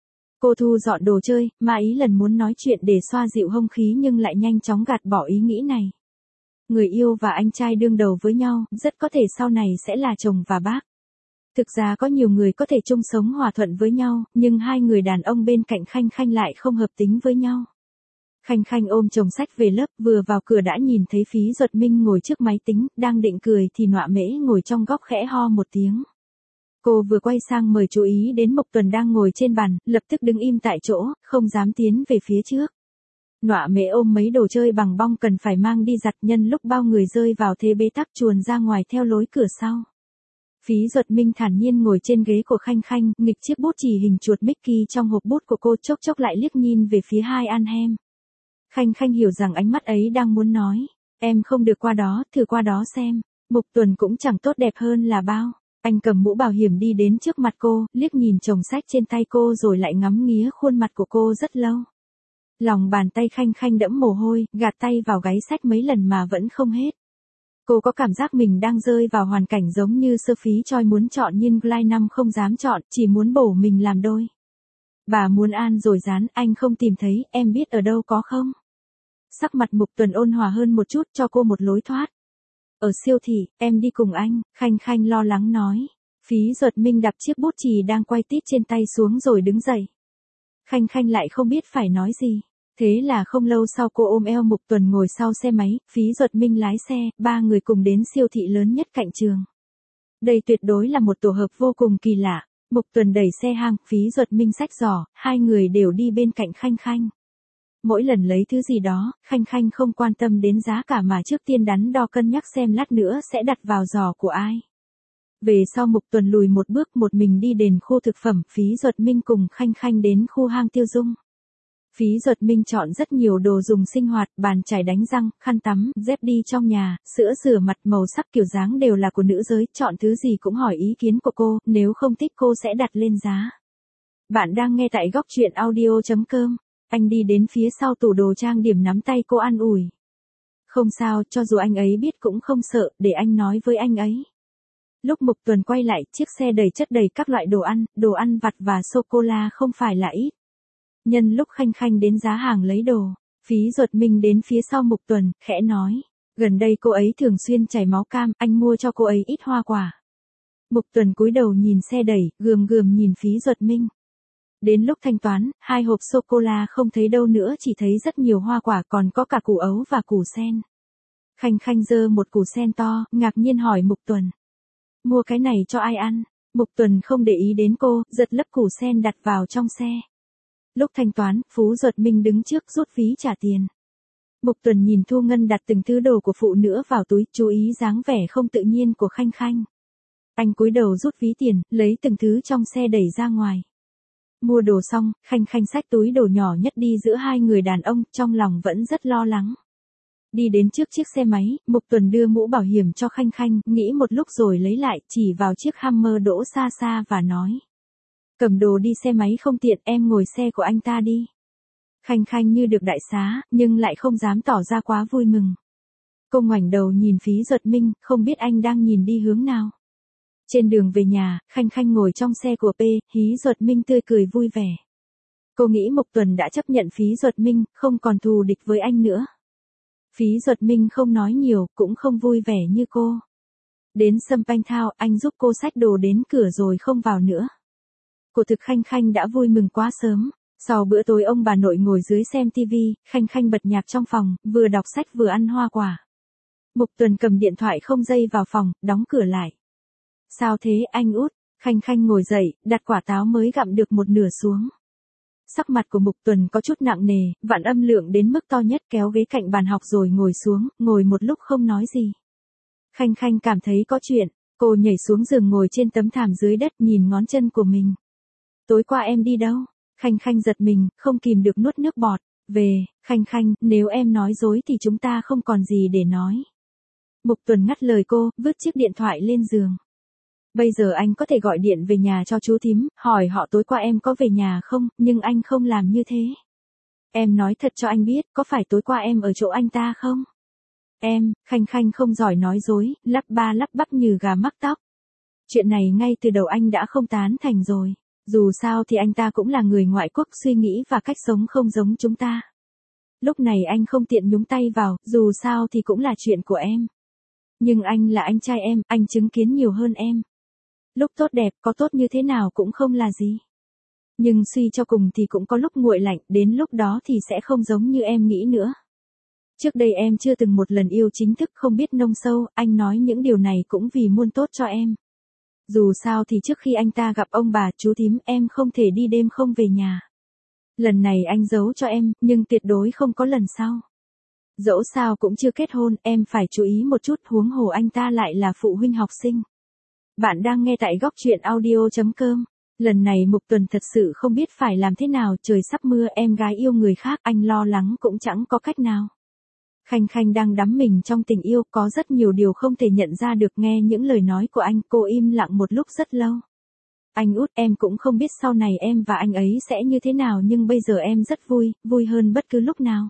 Cô thu dọn đồ chơi, mà ý lần muốn nói chuyện để xoa dịu hông khí nhưng lại nhanh chóng gạt bỏ ý nghĩ này. Người yêu và anh trai đương đầu với nhau, rất có thể sau này sẽ là chồng và bác. Thực ra có nhiều người có thể chung sống hòa thuận với nhau, nhưng hai người đàn ông bên cạnh Khanh Khanh lại không hợp tính với nhau. Khanh Khanh ôm chồng sách về lớp, vừa vào cửa đã nhìn thấy Phí Duật Minh ngồi trước máy tính, đang định cười thì Nọa Mễ ngồi trong góc khẽ ho một tiếng. Cô vừa quay sang mời chú ý đến Mục Tuần đang ngồi trên bàn, lập tức đứng im tại chỗ, không dám tiến về phía trước. Nọa mễ ôm mấy đồ chơi bằng bong cần phải mang đi giặt, nhân lúc bao người rơi vào thế bế tắc chuồn ra ngoài theo lối cửa sau. Phí Duật Minh thản nhiên ngồi trên ghế của Khanh Khanh, nghịch chiếc bút chì hình chuột Mickey trong hộp bút của cô, chốc chốc lại liếc nhìn về phía hai An Hem. Khanh Khanh hiểu rằng ánh mắt ấy đang muốn nói, em không được qua đó, thử qua đó xem. Mục Tuần cũng chẳng tốt đẹp hơn là bao. Anh cầm mũ bảo hiểm đi đến trước mặt cô, liếc nhìn chồng sách trên tay cô rồi lại ngắm nghía khuôn mặt của cô rất lâu. Lòng bàn tay Khanh Khanh đẫm mồ hôi, gạt tay vào gáy sách mấy lần mà vẫn không hết. Cô có cảm giác mình đang rơi vào hoàn cảnh giống như Sơ Phí Choi muốn chọn nhưng Glai năm không dám chọn, chỉ muốn bổ mình làm đôi. Bà muốn an rồi dán, anh không tìm thấy, em biết ở đâu có không? Sắc mặt Mục Tuần ôn hòa hơn một chút, cho cô một lối thoát. Ở siêu thị, em đi cùng anh, Khanh Khanh lo lắng nói. Phí Duật Minh đập chiếc bút chì đang quay tít trên tay xuống rồi đứng dậy. Khanh Khanh lại không biết phải nói gì. Thế là không lâu sau cô ôm eo Mục Tuần ngồi sau xe máy, Phí Duật Minh lái xe, ba người cùng đến siêu thị lớn nhất cạnh trường. Đây tuyệt đối là một tổ hợp vô cùng kỳ lạ. Mục Tuần đẩy xe hàng, Phí Duật Minh xách giỏ, hai người đều đi bên cạnh Khanh Khanh. Mỗi lần lấy thứ gì đó, Khanh Khanh không quan tâm đến giá cả mà trước tiên đắn đo cân nhắc xem lát nữa sẽ đặt vào giỏ của ai. Về sau Mục Tuần lùi một bước một mình đi đến khu thực phẩm, Phí Duật Minh cùng Khanh Khanh đến khu hang tiêu dung. Phí Duật Minh chọn rất nhiều đồ dùng sinh hoạt, bàn chải đánh răng, khăn tắm, dép đi trong nhà, sữa rửa mặt, màu sắc kiểu dáng đều là của nữ giới, chọn thứ gì cũng hỏi ý kiến của cô, nếu không thích cô sẽ đặt lên giá. Bạn đang nghe tại góc truyện audio chấm com. Anh đi đến phía sau tủ đồ trang điểm nắm tay cô an ủi. Không sao, cho dù anh ấy biết cũng không sợ, để anh nói với anh ấy. Lúc Mục Tuần quay lại, chiếc xe đầy chất đầy các loại đồ ăn, đồ ăn vặt và sô-cô-la không phải là ít. Nhân lúc Khanh Khanh đến giá hàng lấy đồ, Phí Duật Minh đến phía sau Mục Tuần, khẽ nói. Gần đây cô ấy thường xuyên chảy máu cam, anh mua cho cô ấy ít hoa quả. Mục Tuần cúi đầu nhìn xe đẩy, gườm gườm nhìn Phí Duật Minh. Đến lúc thanh toán, hai hộp sô-cô-la không thấy đâu nữa, chỉ thấy rất nhiều hoa quả, còn có cả củ ấu và củ sen. Khanh Khanh giơ một củ sen to, ngạc nhiên hỏi Mục Tuần. Mua cái này cho ai ăn? Mục Tuần không để ý đến cô, giật lấp củ sen đặt vào trong xe. Lúc thanh toán, Phú Duật Minh đứng trước rút ví trả tiền. Mục Tuần nhìn Thu Ngân đặt từng thứ đồ của phụ nữ vào túi, chú ý dáng vẻ không tự nhiên của Khanh Khanh. Anh cúi đầu rút ví tiền, lấy từng thứ trong xe đẩy ra ngoài. Mua đồ xong, Khanh Khanh xách túi đồ nhỏ nhất đi giữa hai người đàn ông, trong lòng vẫn rất lo lắng. Đi đến trước chiếc xe máy, Mục Tuần đưa mũ bảo hiểm cho Khanh Khanh, nghĩ một lúc rồi lấy lại, chỉ vào chiếc Hummer đỗ xa xa và nói. Cầm đồ đi xe máy không tiện, em ngồi xe của anh ta đi. Khanh Khanh như được đại xá, nhưng lại không dám tỏ ra quá vui mừng. Cô ngoảnh đầu nhìn Phí Duật Minh, không biết anh đang nhìn đi hướng nào. Trên đường về nhà, Khanh Khanh ngồi trong xe của P, Hí Duật Minh tươi cười vui vẻ. Cô nghĩ Mục Tuần đã chấp nhận Phí Duật Minh, không còn thù địch với anh nữa. Phí Duật Minh không nói nhiều, cũng không vui vẻ như cô. Đến Sâm Panh Thao, anh giúp cô xách đồ đến cửa rồi không vào nữa. Cô thực Khanh Khanh đã vui mừng quá sớm. Sau bữa tối ông bà nội ngồi dưới xem tivi, Khanh Khanh bật nhạc trong phòng, vừa đọc sách vừa ăn hoa quả. Mục Tuần cầm điện thoại không dây vào phòng, đóng cửa lại. Sao thế anh út? Khanh Khanh ngồi dậy, đặt quả táo mới gặm được một nửa xuống. Sắc mặt của Mục Tuần có chút nặng nề, vặn âm lượng đến mức to nhất, kéo ghế cạnh bàn học rồi ngồi xuống, ngồi một lúc không nói gì. Khanh Khanh cảm thấy có chuyện, cô nhảy xuống giường ngồi trên tấm thảm dưới đất nhìn ngón chân của mình. Tối qua em đi đâu? Khanh Khanh giật mình, không kìm được nuốt nước bọt. Về, Khanh Khanh, nếu em nói dối thì chúng ta không còn gì để nói. Mục Tuần ngắt lời cô, vứt chiếc điện thoại lên giường. Bây giờ anh có thể gọi điện về nhà cho chú thím, hỏi họ tối qua em có về nhà không, nhưng anh không làm như thế. Em nói thật cho anh biết, có phải tối qua em ở chỗ anh ta không? Em, Khanh Khanh không giỏi nói dối, lắp ba lắp bắp như gà mắc tóc. Chuyện này ngay từ đầu anh đã không tán thành rồi. Dù sao thì anh ta cũng là người ngoại quốc, suy nghĩ và cách sống không giống chúng ta. Lúc này anh không tiện nhúng tay vào, dù sao thì cũng là chuyện của em. Nhưng anh là anh trai em, anh chứng kiến nhiều hơn em. Lúc tốt đẹp, có tốt như thế nào cũng không là gì. Nhưng suy cho cùng thì cũng có lúc nguội lạnh, đến lúc đó thì sẽ không giống như em nghĩ nữa. Trước đây em chưa từng một lần yêu chính thức, không biết nông sâu, anh nói những điều này cũng vì muốn tốt cho em. Dù sao thì trước khi anh ta gặp ông bà, chú thím, em không thể đi đêm không về nhà. Lần này anh giấu cho em, nhưng tuyệt đối không có lần sau. Dẫu sao cũng chưa kết hôn, em phải chú ý một chút, huống hồ anh ta lại là phụ huynh học sinh. Bạn đang nghe tại góc truyện audio chấm com. Lần này Mục Tuần thật sự không biết phải làm thế nào, trời sắp mưa, em gái yêu người khác, anh lo lắng cũng chẳng có cách nào. Khanh Khanh đang đắm mình trong tình yêu, có rất nhiều điều không thể nhận ra được, nghe những lời nói của anh, cô im lặng một lúc rất lâu. Anh út, em cũng không biết sau này em và anh ấy sẽ như thế nào, nhưng bây giờ em rất vui, vui hơn bất cứ lúc nào.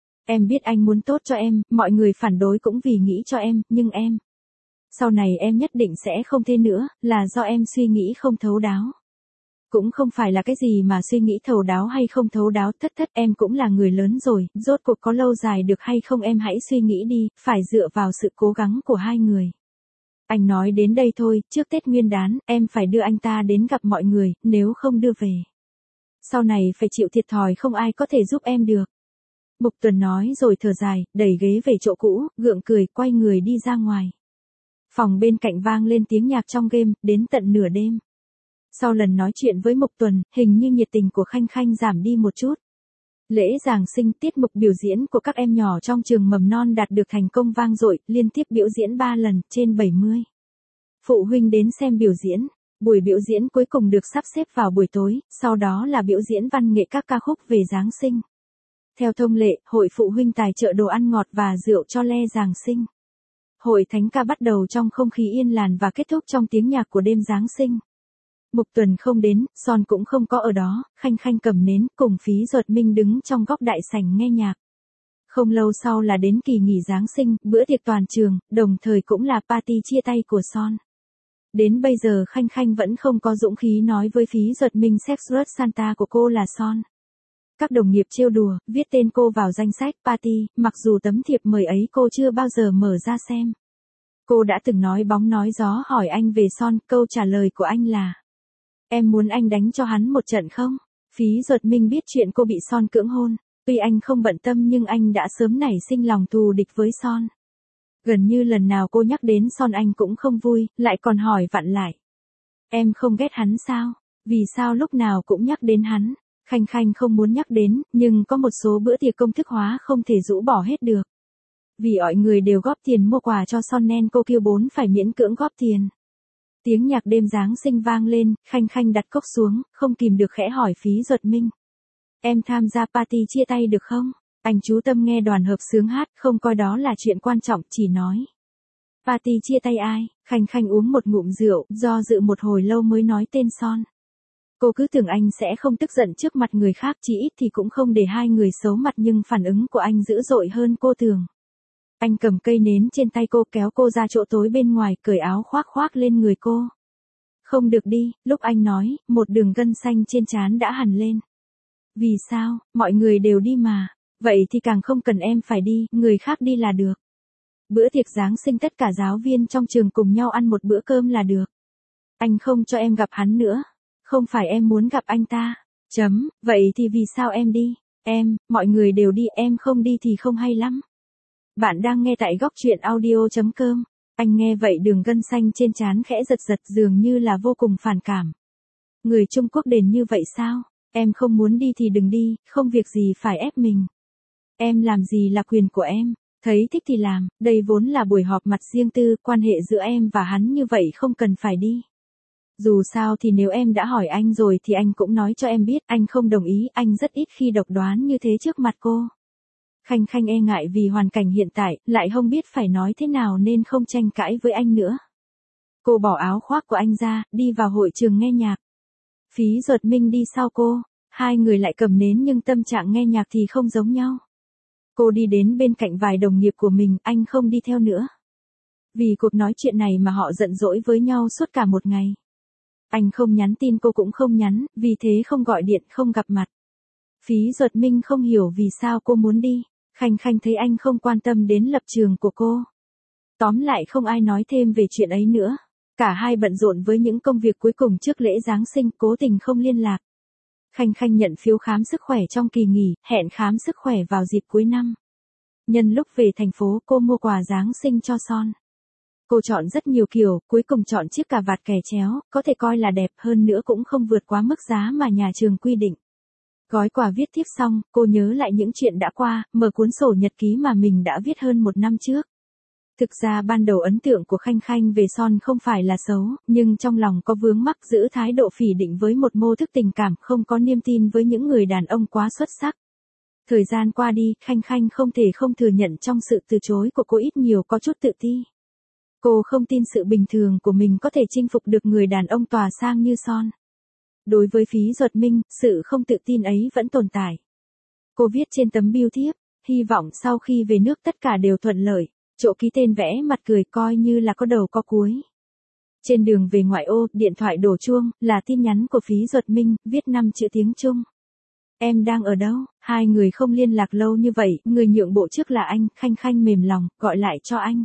Em biết anh muốn tốt cho em, mọi người phản đối cũng vì nghĩ cho em, nhưng em... Sau này em nhất định sẽ không thế nữa, là do em suy nghĩ không thấu đáo. Cũng không phải là cái gì mà suy nghĩ thấu đáo hay không thấu đáo, thất thất, em cũng là người lớn rồi, rốt cuộc có lâu dài được hay không em hãy suy nghĩ đi, phải dựa vào sự cố gắng của hai người. Anh nói đến đây thôi, trước Tết Nguyên đán, em phải đưa anh ta đến gặp mọi người, nếu không đưa về. Sau này phải chịu thiệt thòi, không ai có thể giúp em được. Mục Tuần nói rồi thở dài, đẩy ghế về chỗ cũ, gượng cười, quay người đi ra ngoài. Phòng bên cạnh vang lên tiếng nhạc trong game, đến tận nửa đêm. Sau lần nói chuyện với Mục Tuần, hình như nhiệt tình của Khanh Khanh giảm đi một chút. Lễ Giáng sinh, tiết mục biểu diễn của các em nhỏ trong trường mầm non đạt được thành công vang dội, liên tiếp biểu diễn ba lần, trên bảy mươi. Phụ huynh đến xem biểu diễn. Buổi biểu diễn cuối cùng được sắp xếp vào buổi tối, sau đó là biểu diễn văn nghệ các ca khúc về Giáng sinh. Theo thông lệ, hội phụ huynh tài trợ đồ ăn ngọt và rượu cho lễ Giáng sinh. Hội thánh ca bắt đầu trong không khí yên làn và kết thúc trong tiếng nhạc của đêm Giáng sinh. Mục Tuần không đến, Son cũng không có ở đó, Khanh Khanh cầm nến, cùng Phí Duật Minh đứng trong góc đại sảnh nghe nhạc. Không lâu sau là đến kỳ nghỉ Giáng sinh, bữa tiệc toàn trường, đồng thời cũng là party chia tay của Son. Đến bây giờ Khanh Khanh vẫn không có dũng khí nói với Phí Duật Minh Secret Santa của cô là Son. Các đồng nghiệp trêu đùa, viết tên cô vào danh sách party, mặc dù tấm thiệp mời ấy cô chưa bao giờ mở ra xem. Cô đã từng nói bóng nói gió hỏi anh về Son, câu trả lời của anh là: em muốn anh đánh cho hắn một trận không? Phí Duật Minh biết chuyện cô bị Son cưỡng hôn, tuy anh không bận tâm nhưng anh đã sớm nảy sinh lòng thù địch với Son. Gần như lần nào cô nhắc đến Son anh cũng không vui, lại còn hỏi vặn lại. Em không ghét hắn sao? Vì sao lúc nào cũng nhắc đến hắn? Khanh Khanh không muốn nhắc đến, nhưng có một số bữa tiệc công thức hóa không thể rũ bỏ hết được. Vì mọi người đều góp tiền mua quà cho Son nên cô kêu bốn phải miễn cưỡng góp tiền. Tiếng nhạc đêm Giáng sinh vang lên, Khanh Khanh đặt cốc xuống, không kìm được khẽ hỏi Phí Duật Minh. Em tham gia party chia tay được không? Anh chú tâm nghe đoàn hợp xướng hát, không coi đó là chuyện quan trọng, chỉ nói. Party chia tay ai? Khanh Khanh uống một ngụm rượu, do dự một hồi lâu mới nói tên Son. Cô cứ tưởng anh sẽ không tức giận trước mặt người khác, chỉ ít thì cũng không để hai người xấu mặt, nhưng phản ứng của anh dữ dội hơn cô tưởng. Anh cầm cây nến trên tay cô, kéo cô ra chỗ tối bên ngoài, cởi áo khoác khoác lên người cô. Không được đi, lúc anh nói, một đường gân xanh trên trán đã hằn lên. Vì sao, mọi người đều đi mà. Vậy thì càng không cần em phải đi, người khác đi là được. Bữa tiệc Giáng sinh tất cả giáo viên trong trường cùng nhau ăn một bữa cơm là được. Anh không cho em gặp hắn nữa. Không phải em muốn gặp anh ta. Chấm, vậy thì vì sao em đi? Em, mọi người đều đi, em không đi thì không hay lắm. Bạn đang nghe tại góc truyện audio chấm com. Anh nghe vậy đường gân xanh trên trán khẽ giật giật, dường như là vô cùng phản cảm. Người Trung Quốc đền như vậy sao? Em không muốn đi thì đừng đi, không việc gì phải ép mình. Em làm gì là quyền của em, thấy thích thì làm, đây vốn là buổi họp mặt riêng tư, quan hệ giữa em và hắn như vậy không cần phải đi. Dù sao thì nếu em đã hỏi anh rồi thì anh cũng nói cho em biết, anh không đồng ý, anh rất ít khi độc đoán như thế trước mặt cô. Khanh Khanh e ngại vì hoàn cảnh hiện tại, lại không biết phải nói thế nào nên không tranh cãi với anh nữa. Cô bỏ áo khoác của anh ra, đi vào hội trường nghe nhạc. Phí Duật Minh đi sau cô, hai người lại cầm nến nhưng tâm trạng nghe nhạc thì không giống nhau. Cô đi đến bên cạnh vài đồng nghiệp của mình, anh không đi theo nữa. Vì cuộc nói chuyện này mà họ giận dỗi với nhau suốt cả một ngày. Anh không nhắn tin, cô cũng không nhắn, vì thế không gọi điện, không gặp mặt. Phí Duật Minh không hiểu vì sao cô muốn đi. Khanh Khanh thấy anh không quan tâm đến lập trường của cô. Tóm lại không ai nói thêm về chuyện ấy nữa. Cả hai bận rộn với những công việc cuối cùng trước lễ Giáng sinh, cố tình không liên lạc. Khanh Khanh nhận phiếu khám sức khỏe trong kỳ nghỉ, hẹn khám sức khỏe vào dịp cuối năm. Nhân lúc về thành phố, cô mua quà Giáng sinh cho Son. Cô chọn rất nhiều kiểu, cuối cùng chọn chiếc cà vạt kẻ chéo, có thể coi là đẹp, hơn nữa cũng không vượt quá mức giá mà nhà trường quy định. Gói quà viết tiếp xong, cô nhớ lại những chuyện đã qua, mở cuốn sổ nhật ký mà mình đã viết hơn một năm trước. Thực ra ban đầu ấn tượng của Khanh Khanh về Son không phải là xấu, nhưng trong lòng có vướng mắc giữ thái độ phỉ định với một mô thức tình cảm không có niềm tin với những người đàn ông quá xuất sắc. Thời gian qua đi, Khanh Khanh không thể không thừa nhận trong sự từ chối của cô ít nhiều có chút tự ti. Cô không tin sự bình thường của mình có thể chinh phục được người đàn ông tỏa sang như Son. Đối với Phí Duật Minh, sự không tự tin ấy vẫn tồn tại. Cô viết trên tấm bưu thiếp, hy vọng sau khi về nước tất cả đều thuận lợi, chỗ ký tên vẽ mặt cười coi như là có đầu có cuối. Trên đường về ngoại ô, điện thoại đổ chuông, là tin nhắn của Phí Duật Minh, viết năm chữ tiếng Trung. Em đang ở đâu? Hai người không liên lạc lâu như vậy, người nhượng bộ trước là anh, Khanh Khanh mềm lòng, gọi lại cho anh.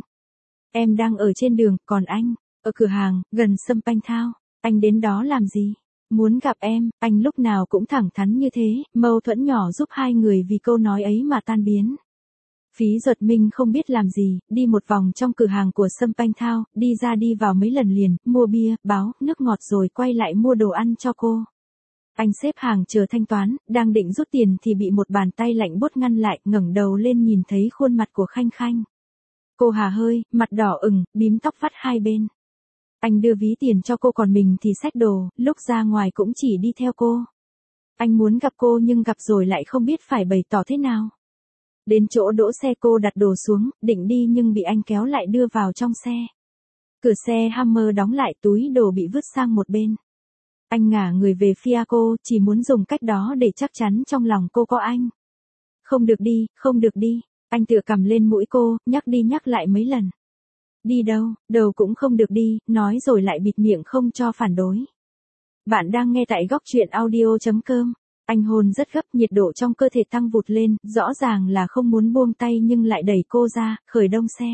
Em đang ở trên đường, còn anh? Ở cửa hàng, gần Sâm Panh Thao. Anh đến đó làm gì? Muốn gặp em, anh lúc nào cũng thẳng thắn như thế, mâu thuẫn nhỏ giúp hai người vì câu nói ấy mà tan biến. Phí Duật Minh không biết làm gì, đi một vòng trong cửa hàng của Sâm Panh Thao, đi ra đi vào mấy lần liền, mua bia, báo, nước ngọt rồi quay lại mua đồ ăn cho cô. Anh xếp hàng chờ thanh toán, đang định rút tiền thì bị một bàn tay lạnh buốt ngăn lại, ngẩng đầu lên nhìn thấy khuôn mặt của Khanh Khanh. Cô hà hơi, mặt đỏ ửng, bím tóc vắt hai bên. Anh đưa ví tiền cho cô còn mình thì xách đồ, lúc ra ngoài cũng chỉ đi theo cô. Anh muốn gặp cô nhưng gặp rồi lại không biết phải bày tỏ thế nào. Đến chỗ đỗ xe cô đặt đồ xuống, định đi nhưng bị anh kéo lại đưa vào trong xe. Cửa xe Hammer đóng lại, túi đồ bị vứt sang một bên. Anh ngả người về phía cô, chỉ muốn dùng cách đó để chắc chắn trong lòng cô có anh. Không được đi, không được đi. Anh tựa cằm lên mũi cô, nhắc đi nhắc lại mấy lần. Đi đâu, đâu cũng không được đi, nói rồi lại bịt miệng không cho phản đối. Bạn đang nghe tại góc truyện audio chấm com. Anh hôn rất gấp, nhiệt độ trong cơ thể tăng vụt lên, rõ ràng là không muốn buông tay nhưng lại đẩy cô ra, khởi động xe.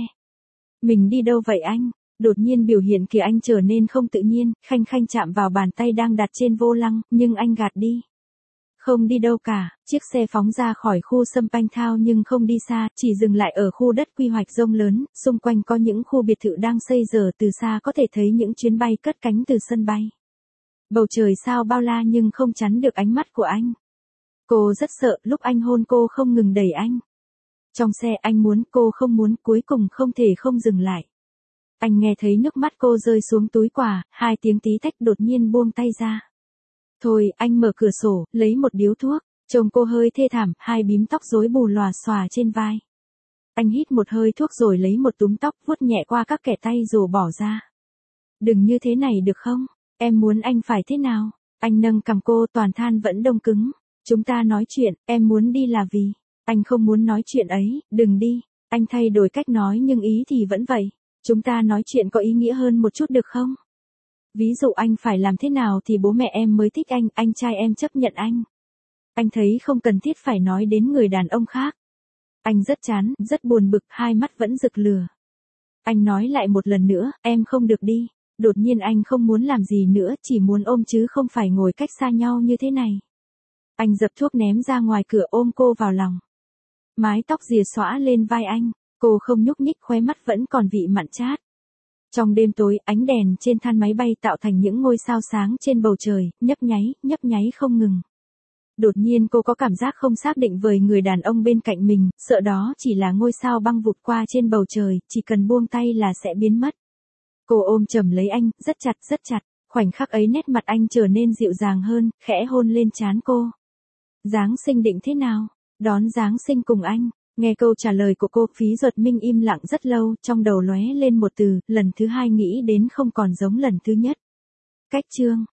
Mình đi đâu vậy anh? Đột nhiên biểu hiện kìa anh trở nên không tự nhiên, Khanh Khanh chạm vào bàn tay đang đặt trên vô lăng, nhưng anh gạt đi. Không đi đâu cả, chiếc xe phóng ra khỏi khu Sâm Panh Thao nhưng không đi xa, chỉ dừng lại ở khu đất quy hoạch rông lớn, xung quanh có những khu biệt thự đang xây giờ từ xa có thể thấy những chuyến bay cất cánh từ sân bay. Bầu trời sao bao la nhưng không chắn được ánh mắt của anh. Cô rất sợ, lúc anh hôn cô không ngừng đẩy anh. Trong xe anh muốn, cô không muốn, cuối cùng không thể không dừng lại. Anh nghe thấy nước mắt cô rơi xuống túi quà, hai tiếng tí tách đột nhiên buông tay ra. Thôi, anh mở cửa sổ, lấy một điếu thuốc, trông cô hơi thê thảm, hai bím tóc rối bù lòa xòa trên vai. Anh hít một hơi thuốc rồi lấy một túm tóc vuốt nhẹ qua các kẻ tay rồi bỏ ra. Đừng như thế này được không? Em muốn anh phải thế nào? Anh nâng cằm cô, toàn than vẫn đông cứng. Chúng ta nói chuyện, em muốn đi là vì. Anh không muốn nói chuyện ấy, đừng đi. Anh thay đổi cách nói nhưng ý thì vẫn vậy. Chúng ta nói chuyện có ý nghĩa hơn một chút được không? Ví dụ anh phải làm thế nào thì bố mẹ em mới thích anh, anh trai em chấp nhận anh. Anh thấy không cần thiết phải nói đến người đàn ông khác. Anh rất chán, rất buồn bực, hai mắt vẫn rực lửa. Anh nói lại một lần nữa, em không được đi. Đột nhiên anh không muốn làm gì nữa, chỉ muốn ôm chứ không phải ngồi cách xa nhau như thế này. Anh dập thuốc ném ra ngoài cửa ôm cô vào lòng. Mái tóc rìa xõa lên vai anh, cô không nhúc nhích, khóe mắt vẫn còn vị mặn chát. Trong đêm tối, ánh đèn trên than máy bay tạo thành những ngôi sao sáng trên bầu trời, nhấp nháy, nhấp nháy không ngừng. Đột nhiên cô có cảm giác không xác định với người đàn ông bên cạnh mình, sợ đó chỉ là ngôi sao băng vụt qua trên bầu trời, chỉ cần buông tay là sẽ biến mất. Cô ôm chầm lấy anh, rất chặt, rất chặt, khoảnh khắc ấy nét mặt anh trở nên dịu dàng hơn, khẽ hôn lên trán cô. Giáng sinh định thế nào? Đón Giáng sinh cùng anh. Nghe câu trả lời của cô, Phí Duật Minh im lặng rất lâu, trong đầu lóe lên một từ, lần thứ hai nghĩ đến không còn giống lần thứ nhất. Cách chương.